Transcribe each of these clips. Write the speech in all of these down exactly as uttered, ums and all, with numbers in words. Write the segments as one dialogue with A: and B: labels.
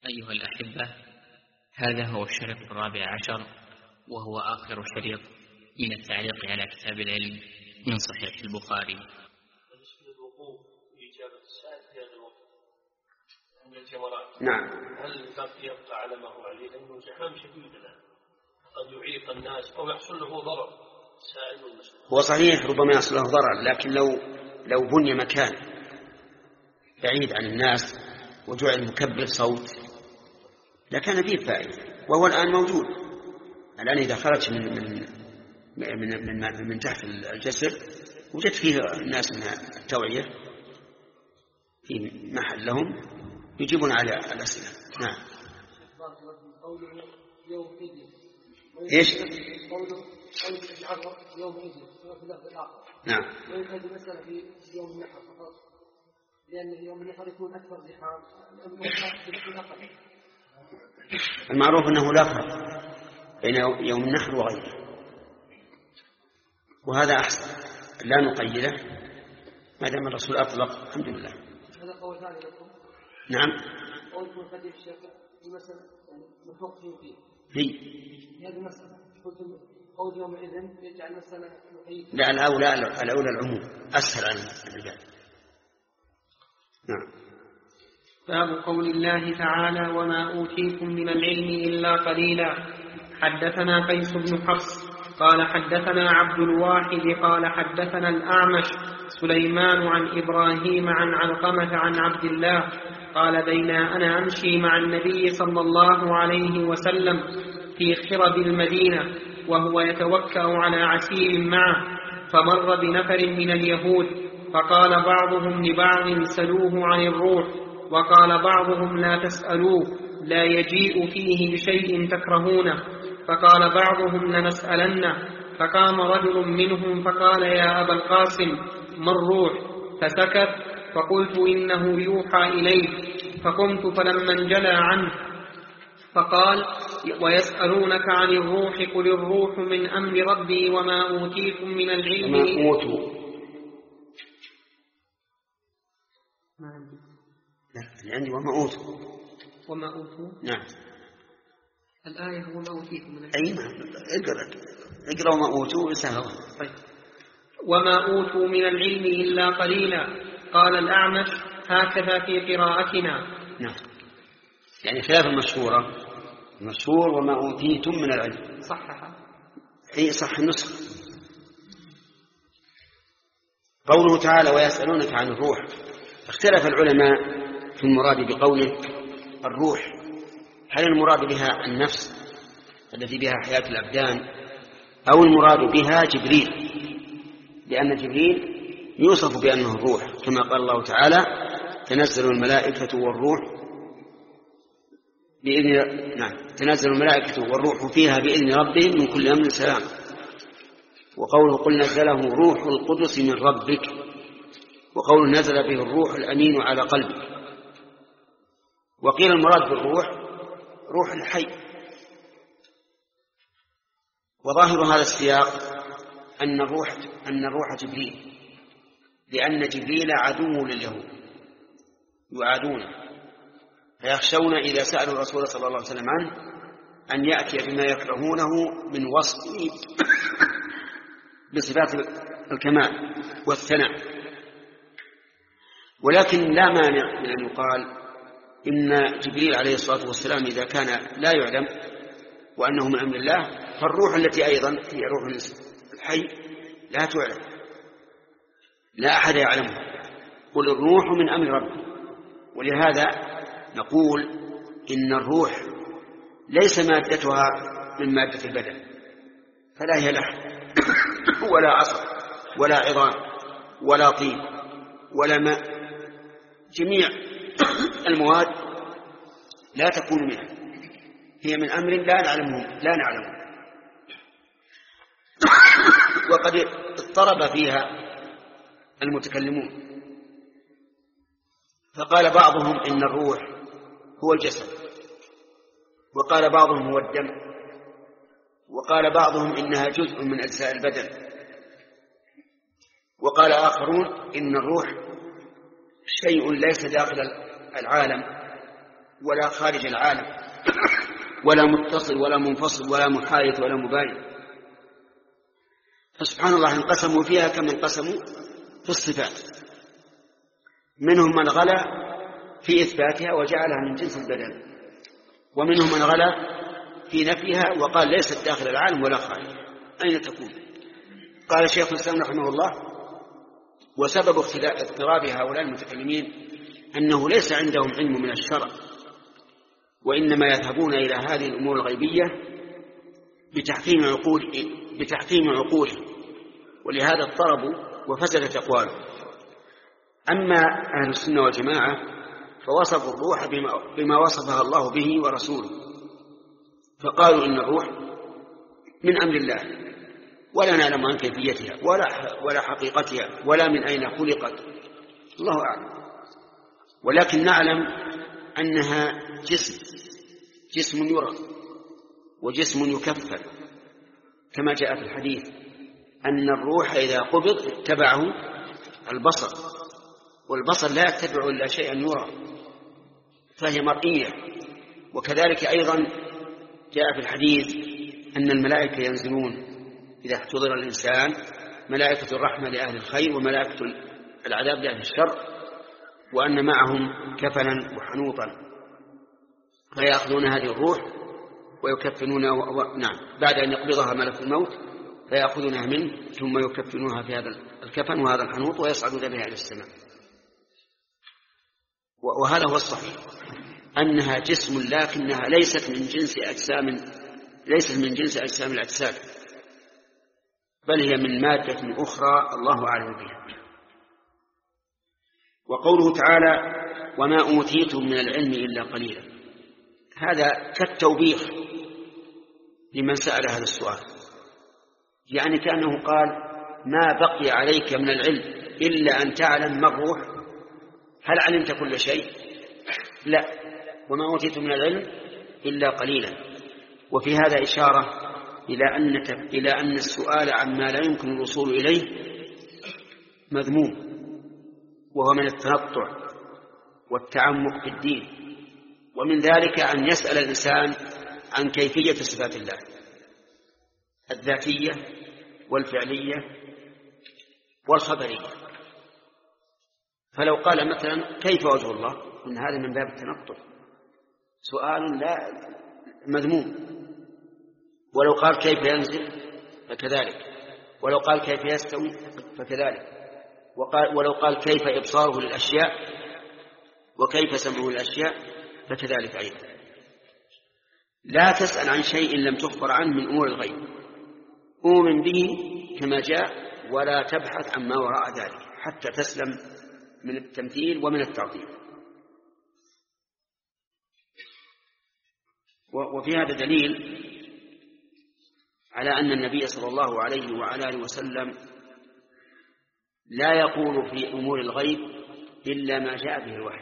A: أيها الأحبة، هذا هو الشريط الرابع عشر، وهو آخر شريط من التعليق على كتاب العلم من صحيح البخاري.
B: بالنسبة للوقوف في إجابة السائل في هذا الوقت عند الجمرات،
C: نعم،
B: هل قد يبقى على ما هو عليه؟ لأنه زحام شديد الآن، قد يعيق الناس أو يحصل له ضرر السائل والمسؤول.
C: هو صحيح ربما يحصل له ضرر، لكن لو لو بني مكان بعيد عن الناس وجعل مكبر صوت لكان فيه فائدة، وهو الآن موجود. الآن إذا خرج من من من من, من تحت الجسر وجد فيه الناس من التوعية في محل لهم يجيبون على الأسئلة. نعم. إيش؟ نعم.
D: ويمكن مسألة في يوم النحر فقط، لأن يوم النحر يكون أكثر زحام.
C: المعروف أنه لا فرق بين يوم النحر وغيره، وهذا أحسن، لا نقيده ما دام الرسول أطلق. الحمد لله.
D: هذا قول ثاني لكم.
C: نعم.
D: قولكم الحديث الشيخ المسألة يعني مفروق فيه
C: هي
D: هذه المسألة قلت قول يومئذ يجعل مسألة محيطة.
C: لا، الأولى الأولى العموم أسهل عن الرجال. نعم.
E: باب قول الله تعالى: وما أوتيتم من العلم إلا قليلا. حدثنا قيس بن حفص قال حدثنا عبد الواحد قال حدثنا الأعمش سليمان عن إبراهيم عن علقمة عن عبد الله قال: بينا أنا أمشي مع النبي صلى الله عليه وسلم في خرب المدينة وهو يتوكأ على عسير معه، فمر بنفر من اليهود، فقال بعضهم لبعض: سلوه عن الروح، وقال بعضهم: لا تسألوه، لا يجيء فيه بشيء تكرهونه. فقال بعضهم: لنسألنه. فقام رجل منهم فقال: يا أبا القاسم، ما الروح؟ فسكت، فقلت: إنه يوحى إليه. فقمت فلما انجلى عنه فقال: ويسألونك عن الروح، قل الروح من أمر ربي وما أوتيتم من العلم.
C: وما أوتوا لا عندي وما أوتوا
E: وما أوتوا.
C: نعم.
E: الآية هو ما أوتيتم من العلم.
C: أي ما اقرأ اقرأ وما أوتوا سهوا.
E: طيب. وما أوتوا من العلم إلا قليلا. قال الأعمش: هكذا في قراءتنا.
C: نعم، يعني خلاف المشهورة. المشهور وما أوتيتم من العلم.
E: صحها.
C: أي صح النسخة. قوله تعالى: ويسألونك عن الروح، اختلف العلماء في المراد بقوله الروح، هل المراد بها النفس التي بها حياة الأبدان، أو المراد بها جبريل، لأن جبريل يوصف بأنه الروح، كما قال الله تعالى: تنزل الملائكة والروح بإذن نعم تنزل الملائكة والروح فيها بإذن ربهم من كل أمر سلام. وقوله: قل نزله روح القدس من ربك، وقوله: نزل به الروح الأمين على قلبك. وقيل المراد بالروح روح الحي. وظاهر هذا السياق أن الروح أن الروح جبريل، لأن جبريل عدو لليهود يعادونه، فيخشون إذا سألوا الرسول صلى الله عليه وسلم عنه أن يأتي بما يكرهونه من وصفه بصفات الكمال والثناء. ولكن لا مانع من أن يقال إن جبريل عليه الصلاة والسلام إذا كان لا يعلم وأنه من أمر الله، فالروح التي أيضا هي روح الحي لا تعلم، لا أحد يعلمها. قل الروح من أمر ربي. ولهذا نقول إن الروح ليس مادتها من مادة البدن، فلا هي لحم ولا عصب ولا عظام ولا طين ولا ماء، جميع المواد لا تكون منها، هي من أمر لا نعلمه لا نعلمه وقد اضطرب فيها المتكلمون، فقال بعضهم إن الروح هو الجسد، وقال بعضهم هو الدم، وقال بعضهم إنها جزء من أجزاء البدن، وقال آخرون إن الروح شيء ليس داخل العالم ولا خارج العالم ولا متصل ولا منفصل ولا محايد ولا مباين. فسبحان الله انقسموا فيها كما انقسموا في الصفات، منهم من غلا في إثباتها وجعلها من جنس البدن، ومنهم من غلا في نفيها وقال ليست داخل العالم ولا خارج. أين تكون؟ قال شيخ الإسلام رحمه الله: وسبب اضطراب هؤلاء المتكلمين أنه ليس عندهم علم من الشرع، وإنما يذهبون إلى هذه الأمور الغيبية بتحكيم عقول بتحكيم عقولهم، ولهذا اضطربوا وفسدت أقوالهم. أما أهل السنة والجماعة فوصفوا الروح بما, بما وصفها الله به ورسوله، فقالوا إن الروح من أمر الله، ولا نعلم عن كيفيتها ولا ولا حقيقتها ولا من أين خلقت، الله أعلم، ولكن نعلم أنها جسم جسم يرى وجسم يكفل، كما جاء في الحديث أن الروح إذا قبض اتبعه البصر، والبصر لا يتبع إلا شيئا يرى، فهي مرئية. وكذلك أيضا جاء في الحديث أن الملائكة ينزلون إذا احتضر الإنسان، ملائكة الرحمة لأهل الخير وملائكة العذاب لأهل الشر، وأن معهم كفنا وحنوطا، فيأخذون هذه الروح ويكفنونها و... و... نعم بعد أن يقبضها ملك الموت فيأخذونها منه ثم يكفنونها في هذا الكفن وهذا الحنوط ويصعدون بها إلى السماء. و... وهذا هو الصحيح، أنها جسم لكنها ليست من جنس أجسام ليست من جنس أجسام الأجساد، بل هي من مادة أخرى الله أعلم بها. وقوله تعالى: وما أوتيتم من العلم إلا قليلا، هذا كالتوبيخ لمن سأل هذا السؤال، يعني كأنه قال: ما بقي عليك من العلم إلا أن تعلم ما الروح، هل علمت كل شيء؟ لا، وما أوتيتم من العلم إلا قليلا. وفي هذا إشارة إلى أن إلى أن السؤال عما لا يمكن الوصول إليه مذموم، وهو من التنطع والتعمق في الدين، ومن ذلك أن يسأل الإنسان عن كيفية صفات الله الذاتية والفعلية والخبرية. فلو قال مثلا: كيف وجه الله؟ إن هذا من باب التنطع، سؤال لا مذموم. ولو قال: كيف ينزل؟ فكذلك. ولو قال: كيف يستوي؟ فكذلك. وقال ولو قال: كيف إبصاره للأشياء؟ وكيف سمعه للأشياء؟ فكذلك أيضا. لا تسأل عن شيء لم تخبر عنه من أمور الغيب، أؤمن به كما جاء ولا تبحث عما وراء ذلك حتى تسلم من التمثيل ومن التعطيل. وفي هذا دليل على أن النبي صلى الله عليه وعلى آله وسلم لا يقول في أمور الغيب إلا ما جاء به الوحي،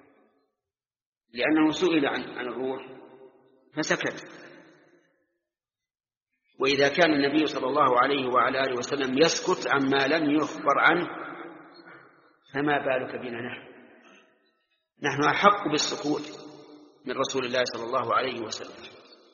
C: لأنه سئل عن عن الروح فسكت. وإذا كان النبي صلى الله عليه وعلى آله وسلم يسكت عما لم يخبر عنه، فما بالك بنا نحن نحن أحق بالسكوت من رسول الله صلى الله عليه وسلم.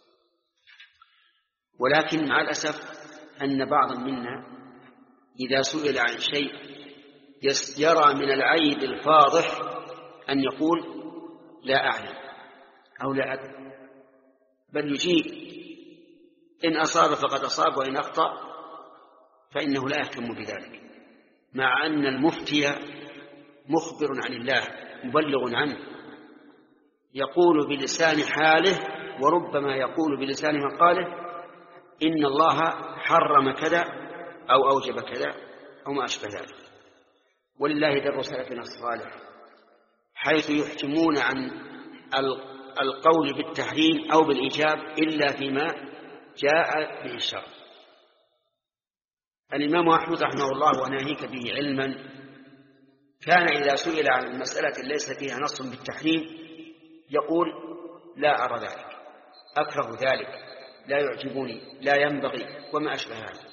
C: ولكن مع الأسف أن بعضا منا إذا سئل عن شيء يرى من العيب الفاضح أن يقول: لا أعلم أو لا أدري، بل يجيب إن أصاب فقد أصاب وإن أخطأ فإنه لا يهتم بذلك، مع أن المفتي مخبر عن الله مبلغ عنه، يقول بلسان حاله وربما يقول بلسان مقاله: إن الله حرم كذا أو أوجب كذا أو ما أشبه ذلك. ولله در سلفنا الصالح حيث يحكمون عن القول بالتحريم أو بالإيجاب إلا فيما جاء به الشرع. الإمام أحمد رحمه الله وناهيك به علما كان إذا سئل عن المسألة ليس فيها نص بالتحريم يقول: لا أرى ذلك، أكره ذلك، لا يعجبني، لا ينبغي، وما أشبه هذا.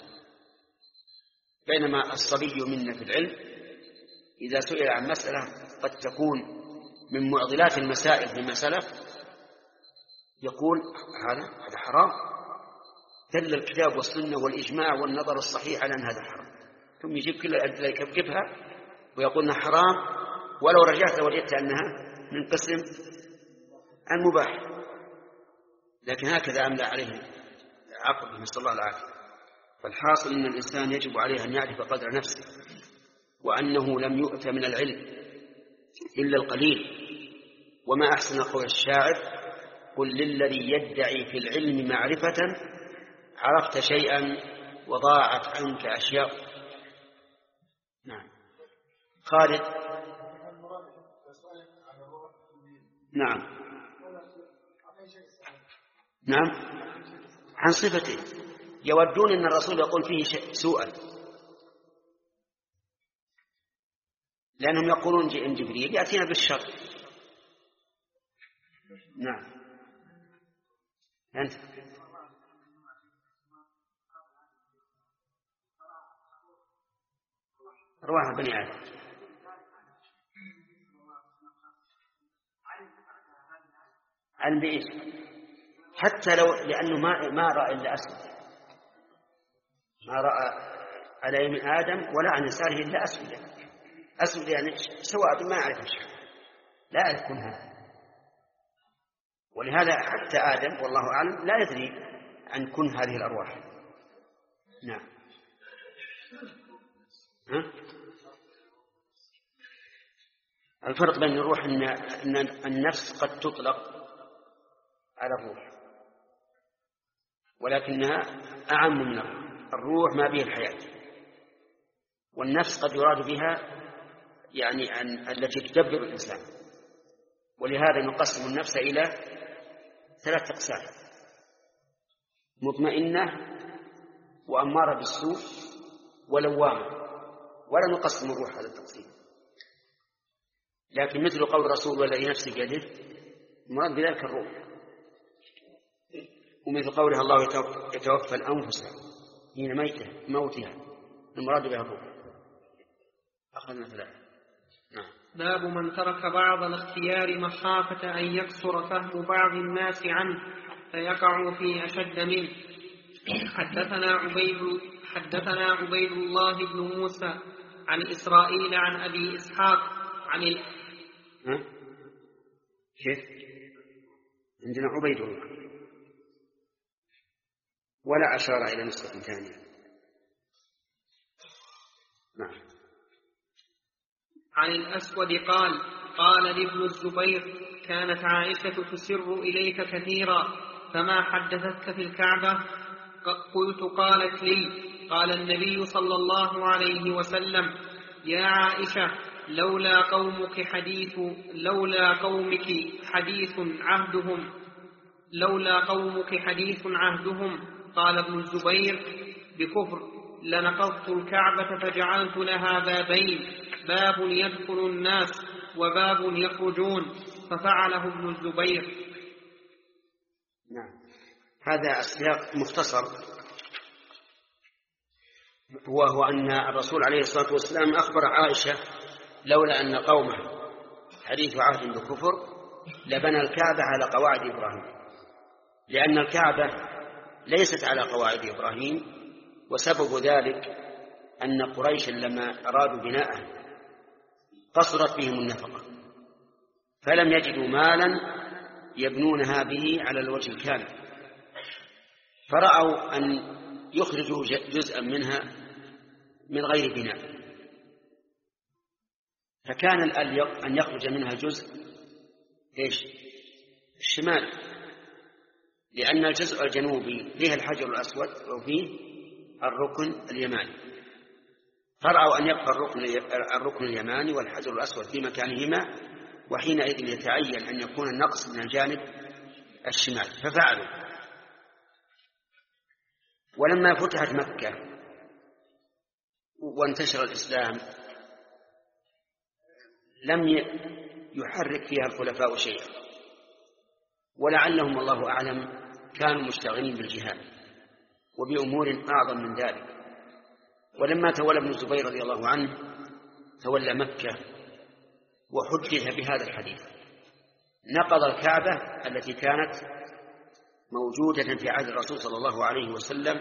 C: بينما الصبي منا في العلم إذا سئل عن مسألة قد تكون من معضلات المسائل فيما سلف يقول هذا هذا حرام، دل الكتاب والسنة والإجماع والنظر الصحيح على أن هذا حرام، ثم يجيب كل الأدلة يكذبها ويقول أنها حرام، ولو رجعت لوجدت أنها من قسم المباح. لكن هكذا أملى عليه عقل، نسأل الله العافية. فالحاصل أن الإنسان يجب عليه أن يعرف قدر نفسه، وأنه لم يؤت من العلم إلا القليل. وما أحسن قول الشاعر: قل للذي يدعي في العلم معرفة عرفت شيئا وضاعت عنك أشياء. نعم. خالد. نعم نعم عن صفته، يودون أن الرسول يقول فيه سوءا، لأنهم يقولون إن جبريل يأتينا بالشر. نعم. أنت أرواح بني آدم عن بإيش؟ حتى لو لأنه ما ما رأى إلا أسود، ما رأى على يمين آدم ولا عن يساره إلا أسود، أسود يعني سواد ما يعرف شيء، لا يكون هذا. ولهذا حتى آدم والله أعلم لا يدري عن كن هذه الأرواح. نعم. ها؟ الفرق بين الروح أن النفس قد تطلق على الروح، ولكنها أعم من الروح. الروح ما به الحياة، والنفس قد يراد بها يعني أن التي تدبر الإنسان. ولهذا نقسم النفس إلى ثلاث أقسام: مطمئنة وأمارة بالسوء ولوامة. ولا نقسم الروح هذا التقسيم، لكن مثل قول الرسول والذي نفسي بيده مراد بذلك الروح، ومثل قولها الله يتوفى الأنفس حين موتها المراد بها الروح. أخذنا ثلاثة. نعم.
E: باب من ترك بعض الاختيار مخافة أن يكثر فهم بعض الناس عنه فيقع في أشد منه. حدثنا عبيد حدثنا عبيد الله بن موسى عن إسرائيل عن أبي إسحاق عن ال...
C: ها؟ كيف؟ عندنا عبيد الله ولا أشار إلى نسخة ثانية. نعم.
E: عن الأسود قال: قال لابن الزبير: كانت عائشة تسر إليك كثيرا، فما حدثتك في الكعبة؟ قلت: قالت لي: قال النبي صلى الله عليه وسلم: يا عائشة، لولا قومك حديث لولا قومك حديث عهدهم لولا قومك حديث عهدهم. قال ابن الزبير: بكفر لنقضت الكعبة فجعلت لها بابين، باب يدخل الناس وباب يخرجون، ففعله ابن الزبير.
C: نعم. هذا السياق مختصر، وهو أن الرسول عليه الصلاة والسلام أخبر عائشة: لولا أن قومه حديث عهد بكفر لبنى الكعبة على قواعد إبراهيم، لأن الكعبة ليست على قواعد إبراهيم، وسبب ذلك أن قريش لما أرادوا بناءها قصرت بهم النفقة، فلم يجدوا مالا يبنونها به على الوجه الكامل، فرأوا أن يخرجوا جزءا منها من غير بناء، فكان الأليق أن يخرج منها جزء إيش؟ الشمال، لأن الجزء الجنوبي فيه الحجر الأسود وفيه الركن اليماني، فرأوا أن يبقى الركن, الركن اليماني والحجر الأسود في مكانهما، وحينئذ يتعين أن يكون النقص من الجانب الشمال، ففعلوا. ولما فتحت مكة وانتشر الإسلام لم يحرك فيها الخلفاء شيئا، ولعلهم الله أعلم كانوا مشتغلين بالجهاد وبأمور أعظم من ذلك. ولما تولى ابن الزبير رضي الله عنه تولى مكة وحدث بهذا الحديث، نقض الكعبة التي كانت موجودة في عهد الرسول صلى الله عليه وسلم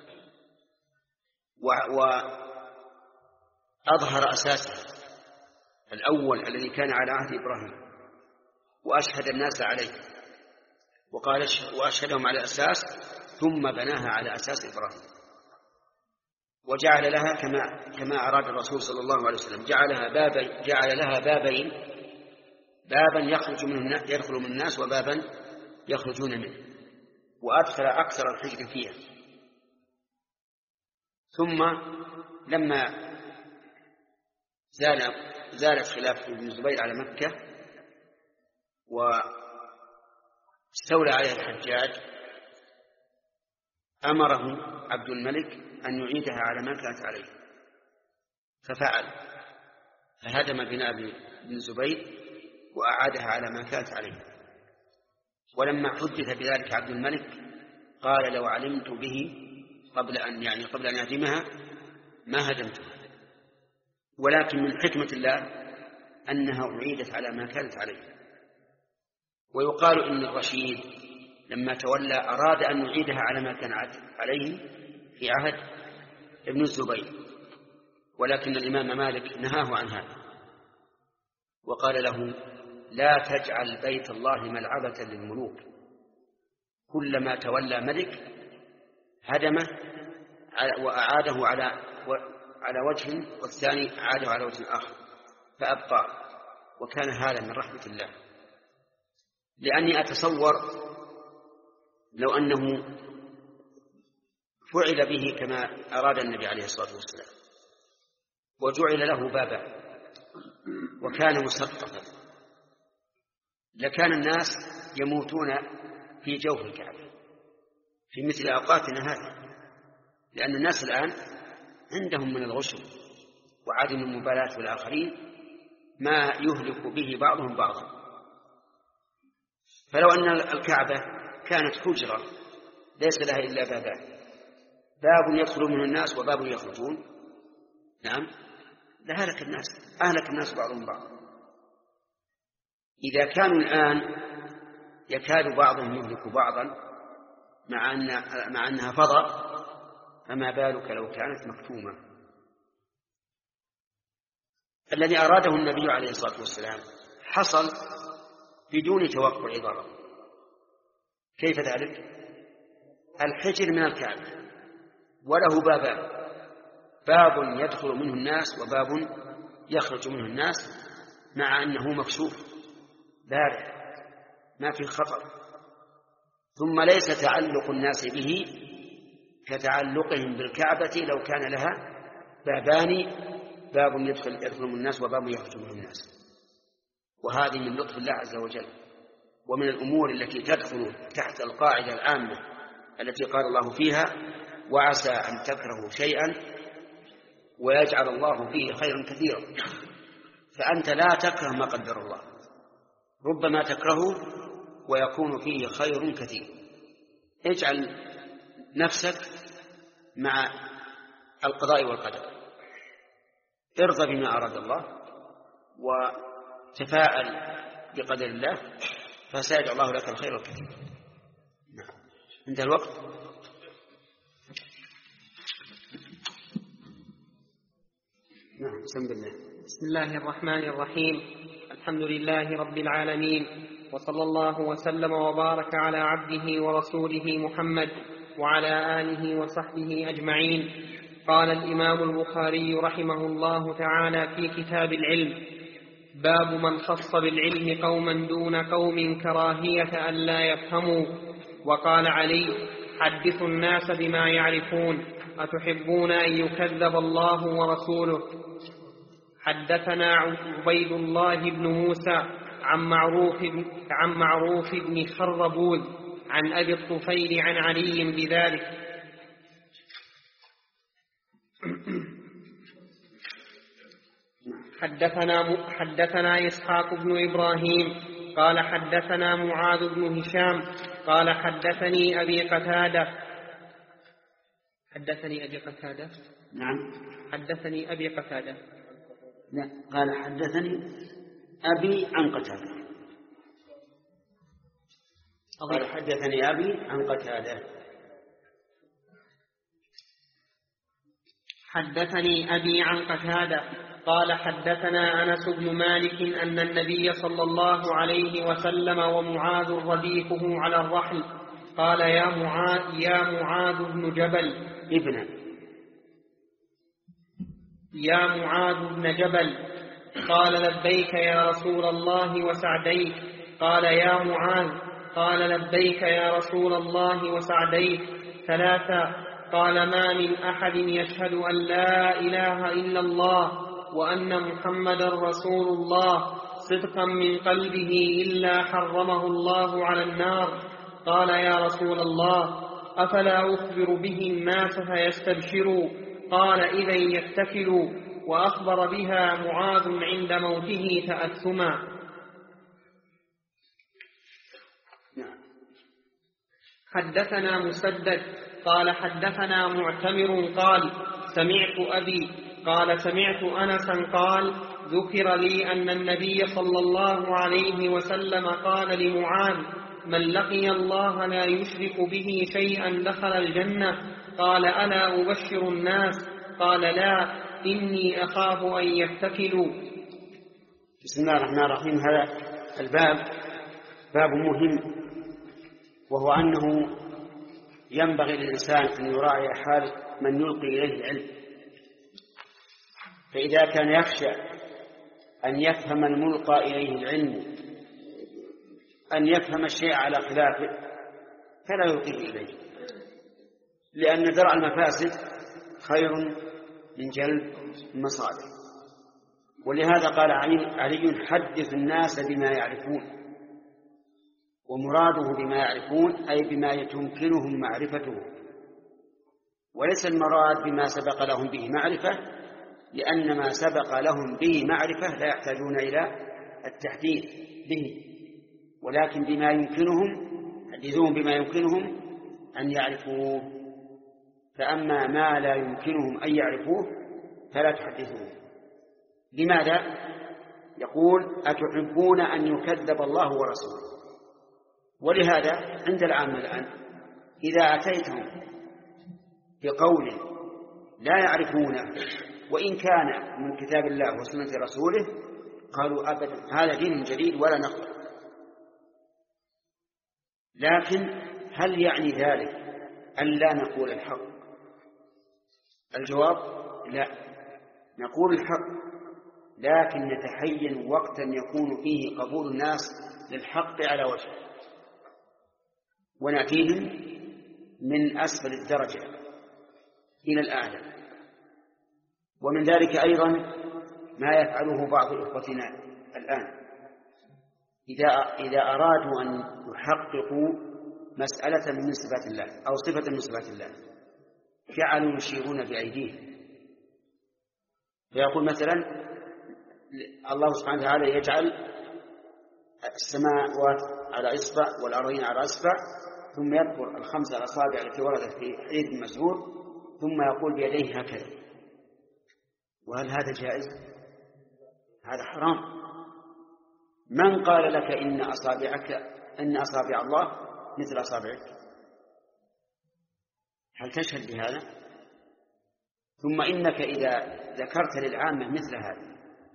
C: وأظهر أساسها الأول الذي كان على عهد إبراهيم وأشهد الناس عليه وقال وأشهدهم على أساس ثم بناها على أساس إبراهيم وجعل لها كما كما أراد الرسول صلى الله عليه وسلم جعلها بابا جعل لها بابين بابا يخرج منه يدخل من الناس وبابا يخرجون منه وأدخل أكثر الحجر فيها. ثم لما زال زال خلاف ابن الزبير على مكة واستولى عليها الحجاج أمره عبد الملك أن يعيدها على ما كانت عليه ففعل فهدم بناء ابن الزبير وأعادها على ما كانت عليه. ولما حدث بذلك عبد الملك قال لو علمت به قبل أن يعني قبل أن يهدمها ما هدمتها ولكن من حكمة الله أنها أعيدت على ما كانت عليه. ويقال إن الرشيد لما تولى أراد أن يعيدها على ما كان عليه في عهد ابن الزبير ولكن الإمام مالك نهاه عن هذا وقال له لا تجعل بيت الله ملعبة للملوك كلما تولى ملك هدمه وأعاده على على وجه والثاني أعاده على وجه آخر فأبقى وكان هذا من رحمة الله. لأني أتصور لو أنه فعل به كما أراد النبي عليه الصلاة والسلام وجعل له بابا وكان مسقفا لكان الناس يموتون في جوف الكعبة في مثل أوقاتنا هذه لأن الناس الآن عندهم من الغشم وعدم المبالاة والآخرين ما يهلك به بعضهم بعضا. فلو أن الكعبة كانت حجرة ليس لها إلا بابان باب يدخل منه الناس وباب يخرجون نعم لهلك الناس أهلك الناس بعضهم بعضا. إذا كانوا الآن يكاد بعضهم يهلك بعضا مع, أن مع أنها فضاء فما بالك لو كانت مكتومة. الذي أراده النبي عليه الصلاة والسلام حصل بدون توقع ضرر. كيف ذلك؟ الحجر من الكعبة وله بابان باب يدخل منه الناس وباب يخرج منه الناس مع أنه مكشوف بارع ما في خطر. ثم ليس تعلق الناس به كتعلقهم بالكعبة لو كان لها بابان باب يدخل يدخل من الناس وباب يخرج منه الناس. وهذه من لطف الله عز وجل ومن الأمور التي تدخل تحت القاعدة العامة التي قال الله فيها وعسى أن تكرهوا شيئا ويجعل الله فيه خيرا كثيرا. فأنت لا تكره ما قدر الله ربما تكرهه ويكون فيه خير كثير. اجعل نفسك مع القضاء والقدر ارضى بما أراد الله وتفاءل بقدر الله فسيجعل الله لك الخير الكثير. انتهى الوقت. نعم بسم الله.
E: بسم الله الرحمن الرحيم. الحمد لله رب العالمين وصلى الله وسلم وبارك على عبده ورسوله محمد وعلى آله وصحبه أجمعين. قال الإمام البخاري رحمه الله تعالى في كتاب العلم: باب من خص بالعلم قوما دون قوم كراهية أن لا يفهموا. وقال علي: حدثوا الناس بما يعرفون، أتحبون أن يكذب الله ورسوله؟ حدثنا عبيد الله بن موسى عن معروف عن معروف بن خربوذ عن أبي الطفيل عن علي بذلك. حدثنا حدثنا إسحاق بن إبراهيم قال حدثنا معاذ بن هشام قال حدثني أبي قتادة حدثني أبي قتادة
C: نعم
E: حدثني أبي قتادة
C: لا قال حدثني أبي عن قتادة قال حدثني أبي عن قتادة.
E: حدثني أبي عن قتادة قال حدثنا أنس بن مالك أن النبي صلى الله عليه وسلم ومعاذ رديفه على الرحل قال يا معاذ يا معاذ بن جبل
C: ابن
E: يا معاذ بن جبل قال لبيك يا رسول الله وسعديك قال يا معاذ قال لبيك يا رسول الله وسعديك ثلاثا قال ما من أحد يشهد أن لا إله إلا الله وأن محمدا رسول الله صدقا من قلبه إلا حرمه الله على النار. قال يا رسول الله أفلا أخبر به الناس فيستبشروا؟ قال إذا يتكلوا. وأخبر بها معاذ عند موته تأثما. حدثنا مسدد قال حدثنا معتمر قال سمعت أبي قال سمعت أنسا قال ذكر لي أن النبي صلى الله عليه وسلم قال لمعاذ من لقي الله لا يشرك به شيئا دخل الجنة. قال ألا أبشر الناس؟ قال لا إني أخاف أن يتكلوا.
C: بسم الله الرحمن الرحيم. هذا الباب باب مهم، وهو أنه ينبغي للإنسان أن يراعي حال من يلقي إليه العلم، فإذا كان يخشى أن يفهم الملقى إليه العلم أن يفهم الشيء على خلافه فلا يلقيه إليه، لأن درء المفاسد خير من جلب المصالح. ولهذا قال علي حدث الناس بما يعرفون، ومراده بما يعرفون أي بما يمكنهم معرفته، وليس المراد بما سبق لهم به معرفة، لأن ما سبق لهم به معرفة لا يحتاجون إلى التحديث به، ولكن بما يمكنهم حدثوهم بما يمكنهم أن يعرفوه. فأما ما لا يمكنهم أن يعرفوه فلا تحدثوه. لماذا؟ يقول أتحبون أن يكذب الله ورسوله. ولهذا عند العامة الآن إذا أتيتهم بقول لا يعرفونه وإن كان من كتاب الله وسنة رسوله قالوا أبدا هذا دين جديد ولا نقبل. لكن هل يعني ذلك أن لا نقول الحق؟ الجواب لا، نقول الحق، لكن نتحين وقتا يكون فيه قبول الناس للحق على وجه، ونأتيهم من أسفل الدرجة إلى الأعلى. ومن ذلك أيضا ما يفعله بعض إخوتنا الآن إذا إذا أرادوا أن يحققوا مسألة من صفات الله أو صفة من صفات الله جعلوا يشيرون بأيديهم، فيقول مثلا الله سبحانه وتعالى يجعل السماوات على إصبع والأرضين على إصبع، ثم يذكر الخمس الأصابع التي وردت في حديث المسعود ثم يقول بيديه هكذا. وهل هذا جائز؟ هذا حرام. من قال لك إن أصابعك إن أصابع الله مثل أصابعك؟ هل تشهد بهذا؟ ثم إنك إذا ذكرت للعامة مثل هذا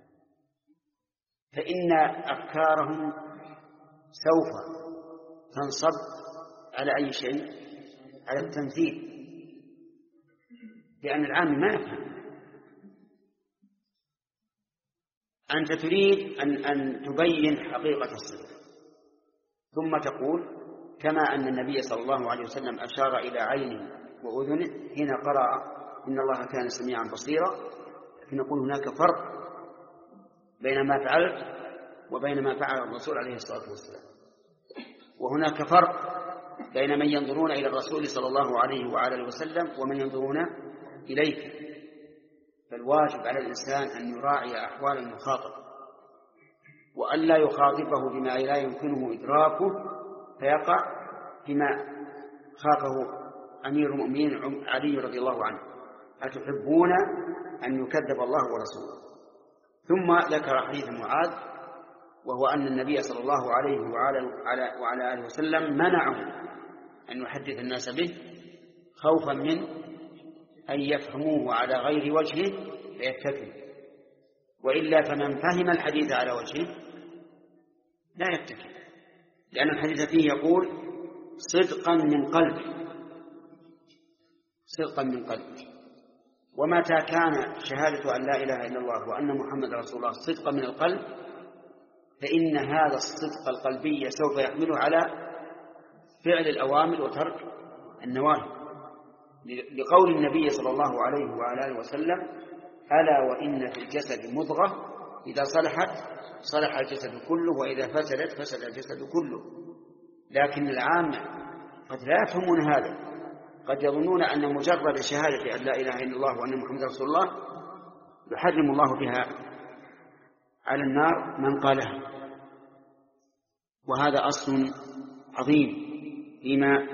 C: فإن أفكارهم سوف تنصب على أي شيء؟ على التمثيل، لأن العام ما يفهم. أنت تريد أن, أن تبين حقيقة الصفة ثم تقول كما أن النبي صلى الله عليه وسلم أشار إلى عينه وأذنه حين قرأ إن الله كان سميعا بصيرا، لكن نقول هناك فرق بين ما فعلت وبين ما فعل الرسول عليه الصلاة والسلام، وهناك فرق بين من ينظرون إلى الرسول صلى الله عليه وآله وسلم ومن ينظرون إليك. فالواجب على الإنسان أن يراعي أحوال المخاطب وأن لا يخاطبه بما لا يمكنه إدراكه فيقع فيما خافه أمير المؤمنين علي رضي الله عنه: أتحبون أن يكذب الله ورسوله؟ ثم ذكر حديث معاذ وهو أن النبي صلى الله عليه وعلى, وعلى آله وسلم منعه أن يحدث الناس به خوفا من أن يفهموه على غير وجهه فيفتتن، وإلا فمن فهم الحديث على وجهه لا يفتتن، لأن الحديث فيه يقول صدقا من قلب، صدقا من قلب. ومتى كان شهادة أن لا إله إلا الله وأن محمد رسول الله صدقا من القلب، فإن هذا الصدق القلبي سوف يحمله على فعل الأوامر وترك النواهي، لقول النبي صلى الله عليه وعلى آله وسلم: ألا وإن في الجسد مضغة إذا صلحت صلح الجسد كله وإذا فسدت فسد الجسد كله. لكن العامة قد لا يفهمون هذا، قد يظنون أن مجرد شهادة أن لا إله إلا الله وأن محمد رسول الله يحرم الله بها على النار من قالها. وهذا أصل عظيم فيما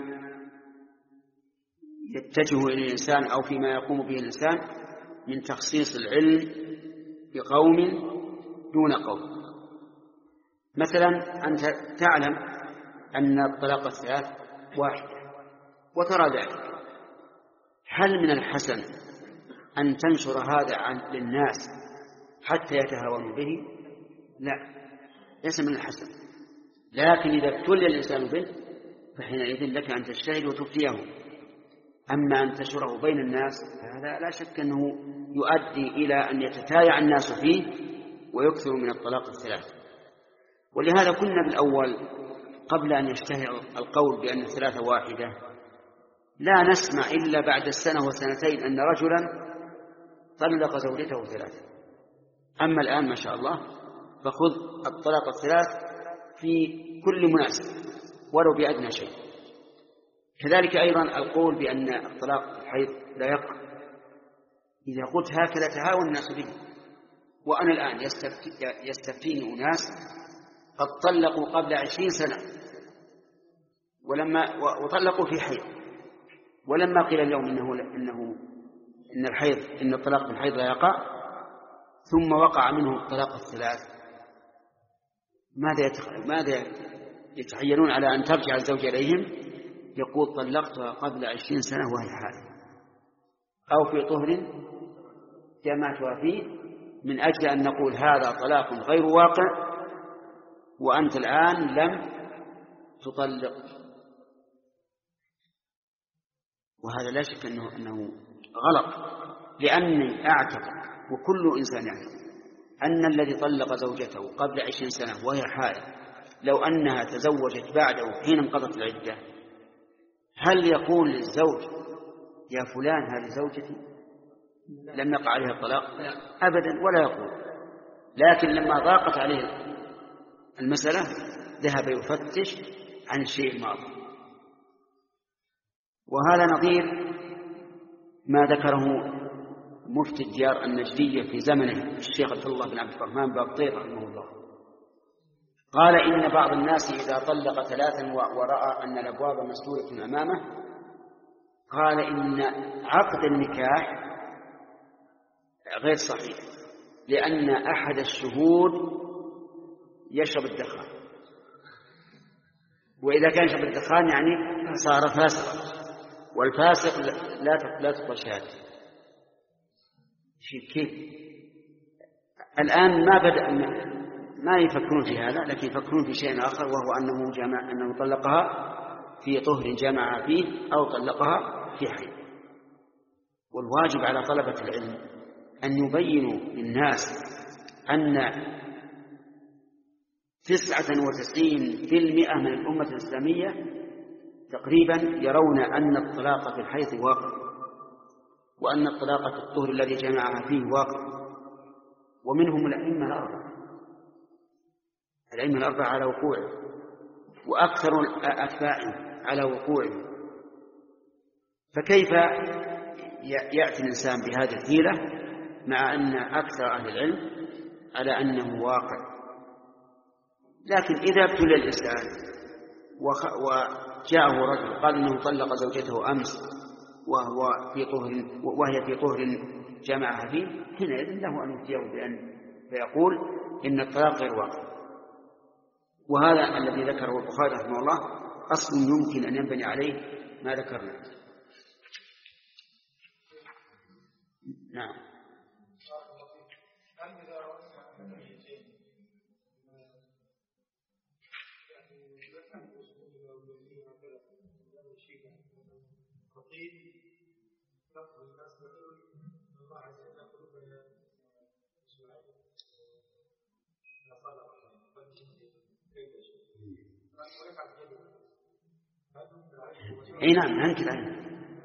C: يتجه إلى الإنسان أو فيما يقوم به الإنسان من تخصيص العلم بقوم دون قوم. مثلا أنت تعلم أن الطلاق الثلاث واحد وترى ذلك، هل من الحسن أن تنشر هذا عن للناس حتى يتهاونوا به؟ لا، ليس من الحسن. لكن إذا ابتلي الإنسان به فحينئذ لك أن تجتهد وتفتيه. أما أن تنشره بين الناس فهذا لا شك أنه يؤدي إلى أن يتتايع الناس فيه ويكثر من الطلاق الثلاث. ولهذا كنا بالأول قبل أن يشتهر القول بأن الثلاثة واحدة لا نسمع إلا بعد السنة وسنتين أن رجلا طلق زوجته ثلاثة. أما الآن ما شاء الله فخذ الطلاق الثلاث في كل مناسبة ولو بأدنى شيء. كذلك أيضا القول بأن الطلاق في الحيض لا يقع، إذا قلت هكذا تهاون الناس به. وأنا الآن يستفتيني أناس قد طلقوا قبل عشرين سنة ولما وطلقوا في حيض، ولما قيل اليوم إنه, إنه إن الحيض إن الطلاق في الحيض لا يقع ثم وقع منه الطلاق الثلاث، ماذا ماذا يتحيلون على أن ترجع الزوج إليهم؟ يقول طلقتها قبل عشرين سنة وهي حائض أو في طهر جمعتها فيه، من أجل أن نقول هذا طلاق غير واقع وأنت الآن لم تطلق. وهذا لا شك أنه, أنه غلط، لأني أعتقد وكل إنسان يعتقد أن الذي طلق زوجته قبل عشرين سنة وهي حائض لو أنها تزوجت بعده حين انقضت العدة هل يقول للزوج يا فلان هذه زوجتي لم يقع عليها الطلاق؟ أبدا، ولا يقول. لكن لما ضاقت عليه المسألة ذهب يفتش عن الشيء الماضي. وهذا نظير ما ذكره مفتي الديار النجدية في زمنه الشيخ عبد الله بن عبد الرحمن باقطير رحمه الله. قال إن بعض الناس إذا طلق ثلاثا ورأى أن الأبواب مسدودة أمامه قال إن عقد النكاح غير صحيح، لأن أحد الشهود يشرب الدخان، وإذا كان يشرب الدخان يعني صار فاسقا، والفاسق لا لا تقبل شهادته. كيف الآن ما بدأ ما يفكرون في هذا، لكن يفكرون في شيء آخر، وهو أنه جمع أنه طلقها في طهر جمع فيه أو طلقها في حيض. والواجب على طلبة العلم أن يبينوا للناس أن تسعة وتسعين في المئة من الأمة الإسلامية تقريبا يرون أن الطلاق في الحيض واقع، وأن الطلاق في الطهر الذي جمعها فيه واقع. ومنهم الأئمة الأربعة الأئمة الأربعة على وقوعه، وأكثر أتباعهم على وقوعه. فكيف يأتي الإنسان بهذه الحيلة مع أن أكثر أهل العلم على أنه واقع؟ لكن إذا ابتلى الإنسان وجاءه رجل قال إنه طلق زوجته أمس وهو في طهر وهي في طهر جمعها فيه، حينئذ له أن يفتيه بأن فيقول إن الطلاق غير واقع. وهذا الذي ذكره البخاري رحمه الله أصل يمكن أن ينبني عليه ما ذكرنا. نعم. اي نعم ننكر عليه.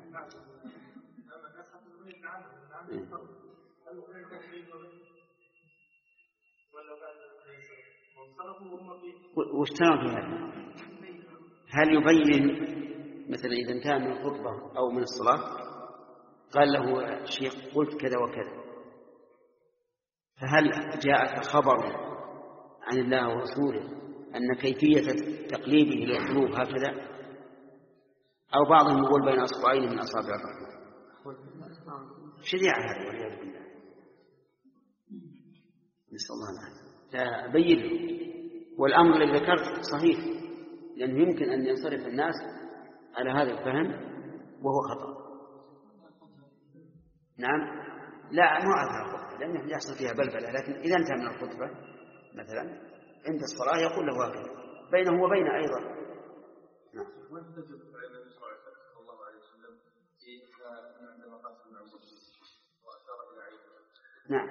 C: واشترى في هذا. هل يبين مثلا إذا انتهى من الخطبة أو من الصلاة قال له الشيخ قلت كذا وكذا، فهل جاءك خبر عن الله ورسوله أن كيفية تقليبه للقلوب هكذا، أو بعضهم يقول بين أصبعين من أصابع الرحمن؟ شريعة هذا والعياذ بالله، نسأل الله العافية. لا أبين له. والأمر الذي ذكرت صحيح، لأنه يمكن أن ينصرف الناس على هذا الفهم وهو خطأ. نعم. لا مو على الخطبة لأنه يحصل فيها بلبلة، لكن إذا انتهى من الخطبة مثلا عند الصلاة يقول له هكذا بينه وبين أيضا. نعم. نعم.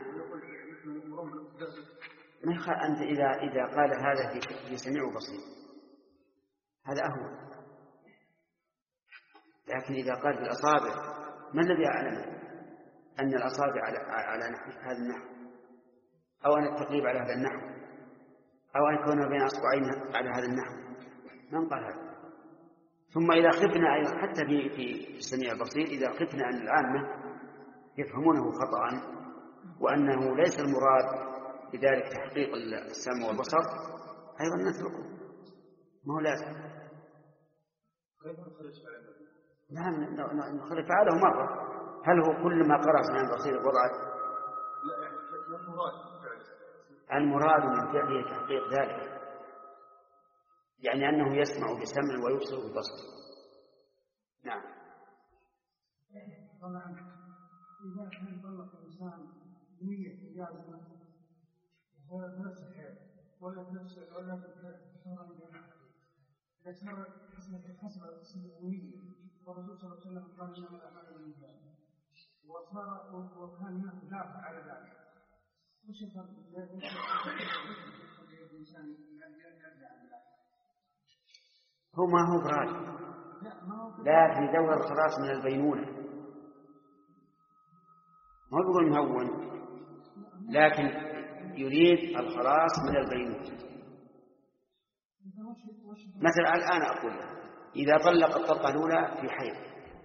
C: ما يخ... أنت إذا إذا قال هذا في سميع وبصير هذا أهون، لكن إذا قال بالأصابع ما الذي أعلم أن الأصابع على على نحو هذا النحو، أو أن التقليب على هذا النحو، أو أن يكون بين أصبعين على هذا النحو؟ من قال هذا؟ ثم إذا خفنا أيضا حتى في في السميع البصير، إذا خفنا أن العامة يفهمونه خطأ وأنه ليس المراد بذلك تحقيق السمع والبصر أيضا نتركه، ما هو لازم. نعم نخلي فعله مرة. هل هو كل ما قرأ سمع البصير وضعت؟ المراد من فعله تحقيق ذلك، يعني أنه يسمع بسمع ويبصر ببصر. نعم.
D: إذا كان طلق الإنسان بنية جازمة بنفس الحيل ولا بنفس ولا بشهر الجماعة، إذا صار حسب اسم النية والرسول صلى الله عليه وسلم قال إنما الأعمال بالنيات، وصار وكان هناك دافع على ذلك، وش الفرق بين الإنسان يرجع عن ذلك؟
C: هو ما هو براجع، لا في دور الخلاص من البينونة، ما يقول مهون، لكن يريد الخلاص من البينونة. مثلا الآن أقول إذا طلق الطلقة الأولى في حيض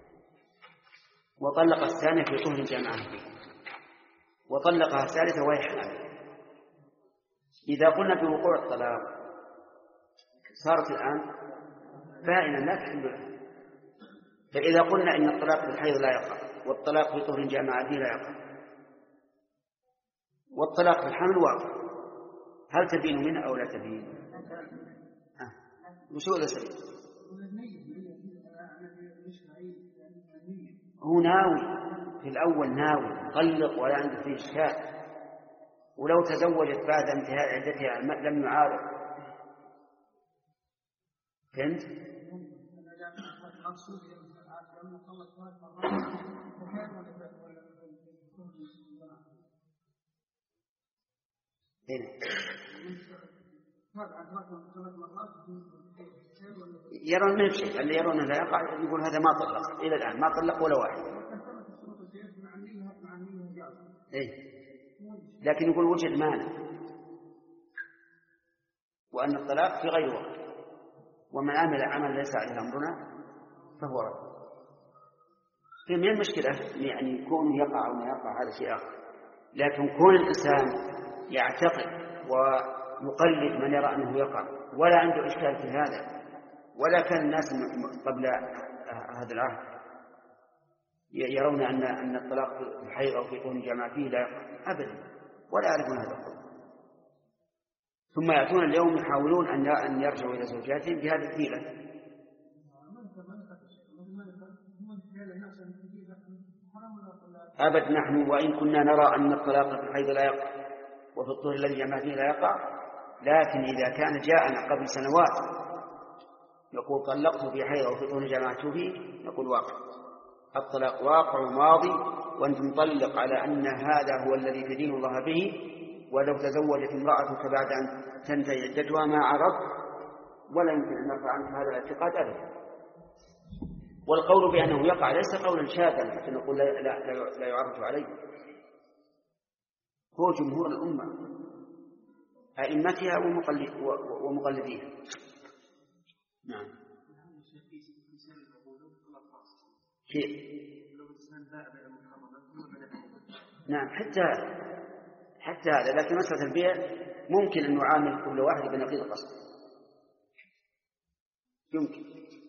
C: وطلق الثانية في طهر جماعة وطلقها الثالثة وهي حامل، إذا قلنا بوقوع الطلاق صارت الآن بائنا لا تحل له. فإذا قلنا إن الطلاق بالحيض لا يقع والطلاق في طهر جماعة لا يقع والطلاق بالحمل واقع، هل تبين منه أو لا تبين؟ آه. وشو ذا سبيل؟ هو ناوي في الأول ناوي طلق ولا عنده فيه إشكال، ولو تزوجت بعد انتهاء عدتها لم يعارض. فهمت؟ يرون من شيء اللي يرونه لا يقع يقول هذا ما طلق إلى الآن، ما طلق ولا واحد. إيه؟ لكن يقول وجد مانع وأن الطلاق في غير وقت، ومن عمل عمل ليس عليه أمرنا فهو رد. في من المشكلة يعني يكون يقع أو ما يقع هذا شيء آخر، لكن كون الإنسان يعتقد ويقلد من يرى أنه يقع ولا عنده إشكال في هذا، ولا كان الناس قبل هذا العهد يرون أن أن الطلاق في الحيض أو في طهر جماعة فيه لا يقع أبدا، ولا يعرفون هذا القول. ثم يأتون اليوم يحاولون أن يرجعوا إلى زوجاتهم بهذه الحيلة. أبد نحن وإن كنا نرى أن الطلاق في الحيض لا يقع وفي الطهر الذي جمع فيه لا يقع، لكن إذا كان جاءنا قبل سنوات يقول طلقته في حيض وفي طهر جمعته فيه، نقول واقع، الطلاق واقع ماضي، وأنت مطلق على أن هذا هو الذي تدين الله به. ولو تزوجت امرأتك بعد أن تنتهي عدتها ما عرض ولا يمكن أن نرفع عنك هذا الاعتقاد أبدا. والقول بأنه يقع ليس قولا شاذا حتى نقول لا, لا, لا, لا يعرف عليه، هو جمهور الأمة أئمتها ومقلديها. نعم. كيف؟ نعم حتى حتى هذا، لكن مسألة البيع ممكن أن نعامل كل واحد بنقيض الأصل، يمكن.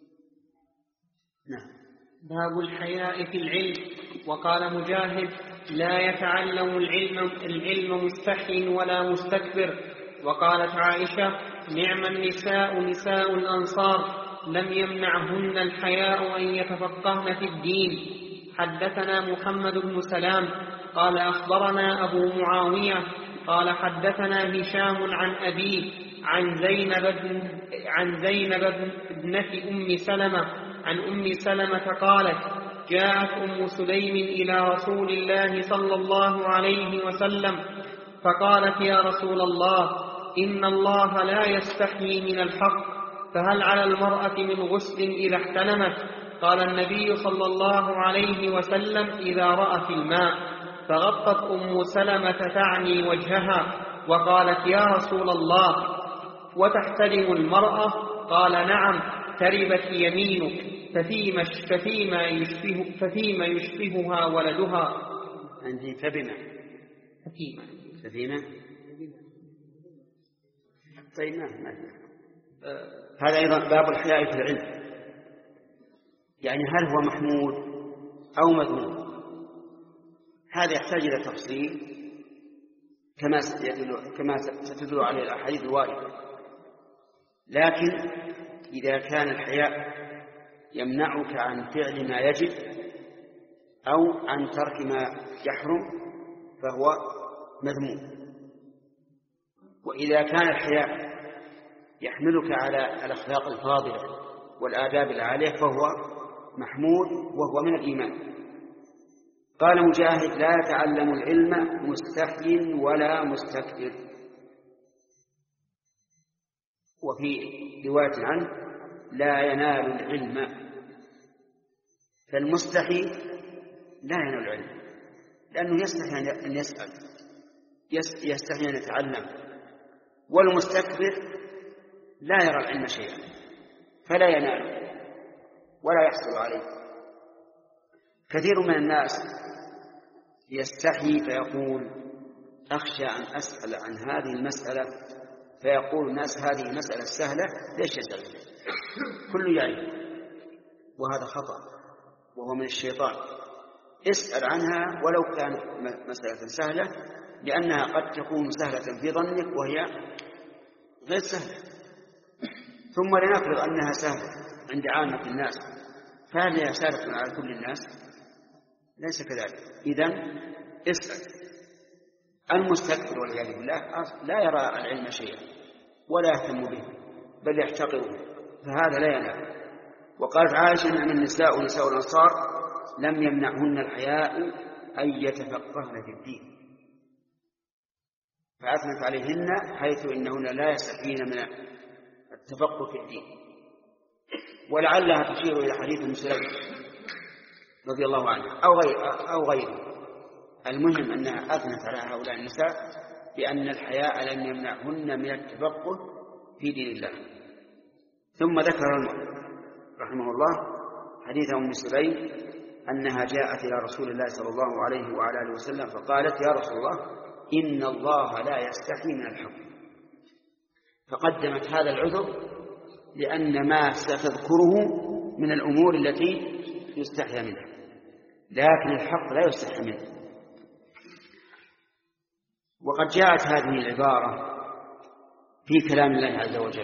E: نعم. باب الحياء في العلم. وقال مجاهد: لا يتعلم العلم العلم مستحي ولا مستكبر. وقالت عائشة: نعم النساء نساء الأنصار لم يمنعهن الحياء أن يتفقهن في الدين. حدثنا محمد بن سلام قال أخبرنا أبو معاوية قال حدثنا هشام عن أبيه عن زينب بن عن زينب ابنة أم سلمة عن أم سلمة قالت: جاءت أم سليم إلى رسول الله صلى الله عليه وسلم فقالت: يا رسول الله، إن الله لا يستحيي من الحق، فهل على المرأة من غسل إذا احتلمت؟ قال النبي صلى الله عليه وسلم: إذا رأت الماء. فغطت أم سلمة تعني وجهها وقالت: يا رسول الله، وتحتلم المرأة؟ قال: نعم، تربت يمينك، ففيما, ففيما, يشبه ففيما يشبهها ولدها.
C: عندي فبما
E: ففيما
C: ففيما طيب ما آه. هذا أيضا باب الحياء في العلم، يعني هل هو محمود أو مذموم؟ هذا يحتاج إلى تفصيل كما كما ستدل عليه الأحاديث الواردة. لكن إذا كان الحياء يمنعك عن فعل ما يجب أو عن ترك ما يحرم فهو مذموم. وإذا كان الحياء يحملك على الأخلاق الفاضلة والآداب العالية فهو محمود وهو من الإيمان. قال مجاهد: لا يتعلم العلم مستحي ولا مستكبر. وفي رواية عنه: لا ينال العلم. فالمستحي لا ينال العلم لأنه يستحي أن يسأل، يستحي أن يتعلم. والمستكبر لا يرى العلم شيئا فلا ينال ولا يحصل عليه. كثير من الناس يستحي فيقول: أخشى أن أسأل عن هذه المسألة، فيقول الناس: هذه مسألة سهلة ليش يسأل؟ كل يعلم، وهذا خطأ وهو من الشيطان. اسأل عنها ولو كانت مسألة سهلة، لأنها قد تكون سهلة في ظنك وهي غير سهلة. ثم لنفرض أنها سهلة عند عامة الناس، فهل هي سهلة على كل الناس؟ ليس كذلك. إذن اسأل. المستكبر والعياذ بالله لا يرى العلم شيئا ولا يهتم به بل يحتقره، فهذا لا ينال. وقالت عائشة: أن النساء نساء الأنصار لم يمنعهن الحياء أن يتفقهن في الدين، فأثنت عليهن حيث إنهن لا يستحيين من التفقه في الدين. ولعلها تشير إلى حديث ام سلمة رضي الله عنها أو غير أو غيره. المهم أنها أثنت على هؤلاء النساء بأن الحياء لم يمنعهن من التفقه في دين الله. ثم ذكر رحمه الله حديث أم سليم أنها جاءت إلى رسول الله صلى الله عليه وعلى آله وسلم فقالت: يا رسول الله، إن الله لا يستحي من الحق. فقدمت هذا العذر لأن ما ستذكره من الأمور التي يستحيا منها، لكن الحق لا يستحي منه. وقد جاءت هذه العبارة في كلام الله عز وجل.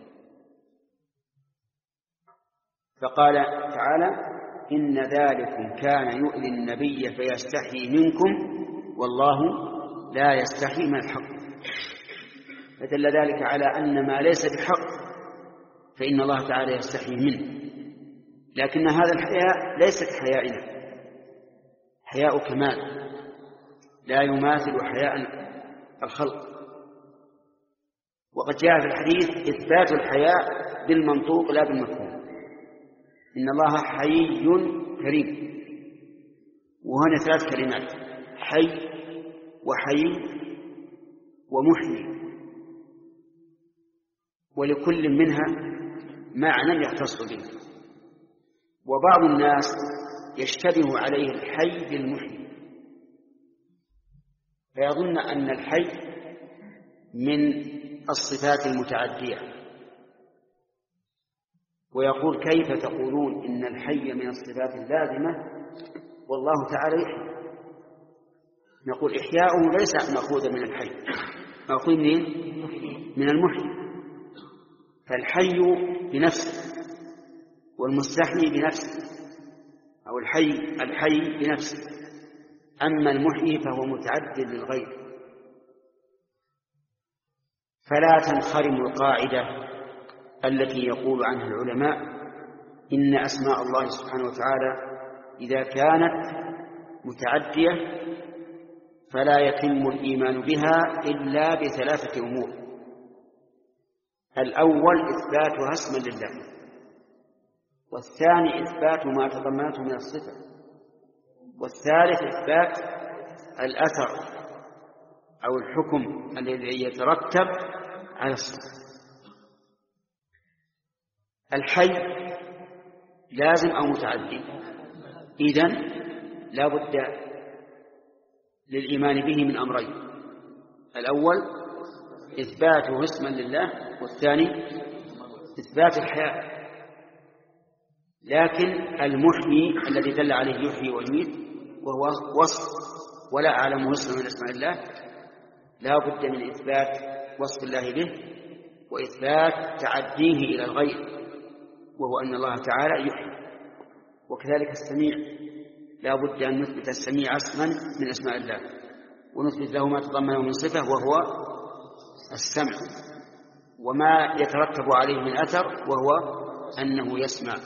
C: فقال تعالى: إن ذلكم كان يؤذي النبي فيستحيي منكم والله لا يستحيي من الحق. فدل ذلك على أن ما ليس بحق فإن الله تعالى يستحيي منه، لكن هذا الحياء ليس كحيائنا، حياء كمال لا يماثل حياء الخلق. وقد جاء في الحديث إثبات الحياء بالمنطوق لا بالمفهوم. إن الله حيي كريم، وهنا ثلاث كلمات: حي وحيي ومحيي، ولكل منها معنى يختص به. وبعض الناس يشتبه عليه الحي بالمحيي، فيظن أن الحي من الصفات المتعدية، ويقول: كيف تقولون إن الحي من الصفات اللازمة والله تعالى يحيي؟ نقول: إحياؤه ليس مأخوذا من الحي، مأخوذ من من المحيي. فالحي بنفسه والمستحيي بنفسه، أو الحي الحي بنفسه، أما المحيي فهو متعدد للغير. فلا تنخرم القاعدة التي يقول عنها العلماء: إن أسماء الله سبحانه وتعالى إذا كانت متعدية فلا يتم الإيمان بها إلا بثلاثة أمور. الأول إثباتها اسما لله، والثاني إثبات ما تضمنته من الصفة، والثالث إثبات الأثر أو الحكم الذي يترتب على الصفة. الحي لازم أو متعدي، إذن لا بد للإيمان به من أمرين: الأول إثباته اسما لله، والثاني إثبات الحياة. لكن المحيي الذي دل عليه يحيي ويميت وهو وصف ولا أعلمه اسما من أسماء الله، لا بد من إثبات وصف الله به وإثبات تعديه إلى الغير، وهو أن الله تعالى يحيي. وكذلك السميع، لا بد أن نثبت السميع اسما من أسماء الله، ونثبت له ما تضمنه من صفة وهو السمع، وما يترتب عليه من أثر وهو أنه يسمع.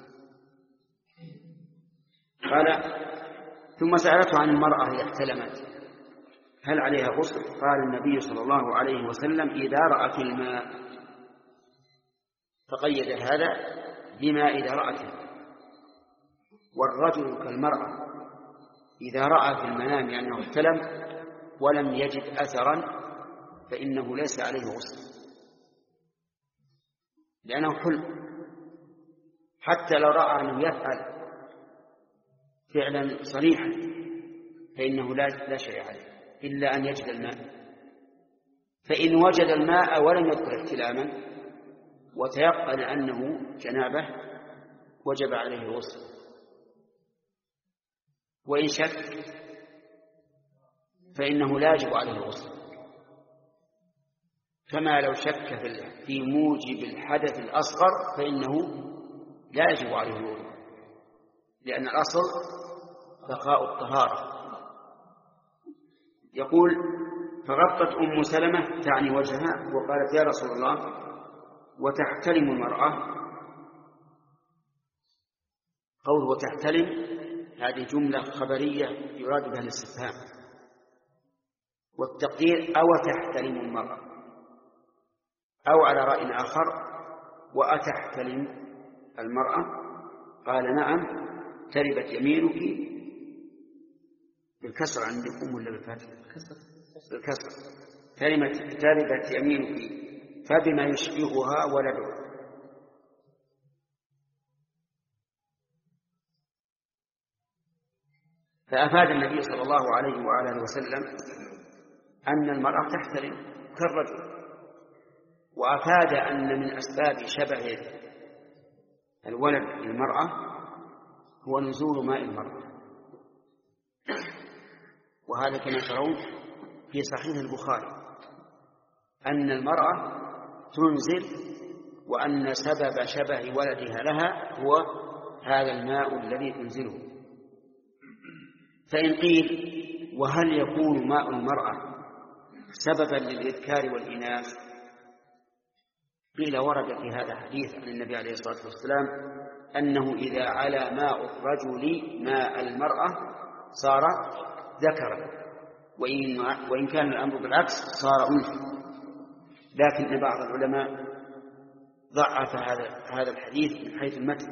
C: قال: ثم سألته عن المرأة إذا احتلمت هل عليها غسل؟ قال النبي صلى الله عليه وسلم: إذا رأت الماء. فقيد هذا بما إذا رأته. والرجل كالمرأة إذا رأى في المنام أنه احتلم ولم يجد أثرا فإنه ليس عليه غسل، لأنه حلم. حتى لو رأى أنه يفعل فعلا صريحا فإنه لا شيء عليه إلا أن يجد الماء. فإن وجد الماء ولم يذكر احتلاما وتيقن أنه جنابه وجب عليه الغسل. وإن شك فإنه لا يجب عليه الغسل، كما لو شك في موجب الحدث الأصغر فإنه لا يجب عليه الوضوء، لأن الأصل بقاء الطهارة. يقول: فغطت أم سلمة تعني وجهها وقالت: يا رسول الله، وتحتلم المرأة؟ قوله وتحتلم هذه جملة خبرية يراد بها الاستفهام، والتقدير أو تحتلم المرأة، أو على رأي آخر وأتحتلم المرأة؟ قال: نعم، تربت يمينك بالكسر عندكم ولا بالفتح؟ بالكسر. تربت يمينك فبما يشبهها ولدها. فأفاد النبي صلى الله عليه وآله وسلم أن المرأة تحترم كالرجل، وأفاد أن من أسباب شبه الولد للمرأة هو نزول ماء المرأة، وهذا كما ترون في صحيح البخاري أن المرأة تنزل، وأن سبب شبه ولدها لها هو هذا الماء الذي تنزله. فإن قيل وهل يكون ماء المرأة سببا للإذكار والإناث؟ قيل ورد في هذا حديث عن النبي عليه الصلاة والسلام أنه إذا علا ماء الرجل ماء المرأة صار ذكرا، وإن, وإن كان الأمر بالعكس صار أنثى. لكن بعض العلماء ضعف هذا هذا الحديث من حيث المتن،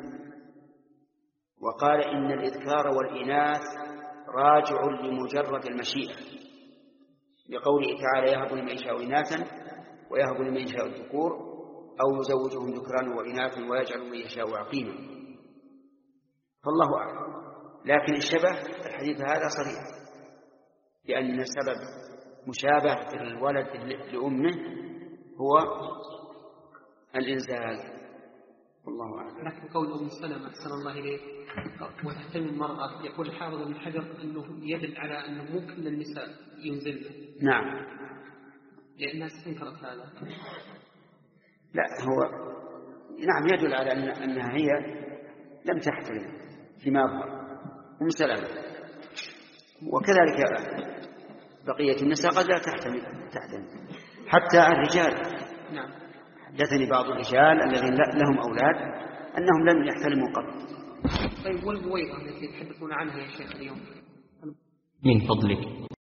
C: وقال إن الإذكار والإناث راجع لمجرد المشيئة، لقوله تعالى يهب لمن يشاء إناثا ويهب لمن يشاء الذكور أو يزوجهم ذكرانا وإناثا ويجعل من يشاء عقيما، فالله أعلم. لكن الشبه الحديث هذا صريح، لأن سبب مشابهة الولد لأمه هو الإنزال، والله أعلم.
E: لكن قول أم سلمة أحسن الله إليك وتحتمل المرأة، يقول الحافظ بن حجر أنه يدل على أنه مو كل النساء ينزلن.
C: نعم،
E: لأنها استنكرت هذا.
C: لا هو نعم يدل على أن أنها هي لم تحتمل فيما أظهر أم سلمة، وكذلك بقية النساء قد لا تحتمل تحتمل حتى الرجال.
E: نعم.
C: حدثني بعض الرجال الذين لهم أولاد أنهم لم يحتلموا قبل.
E: طيب والبويضة التي يتحدثون عنها يا شيخ اليوم
A: من فضلك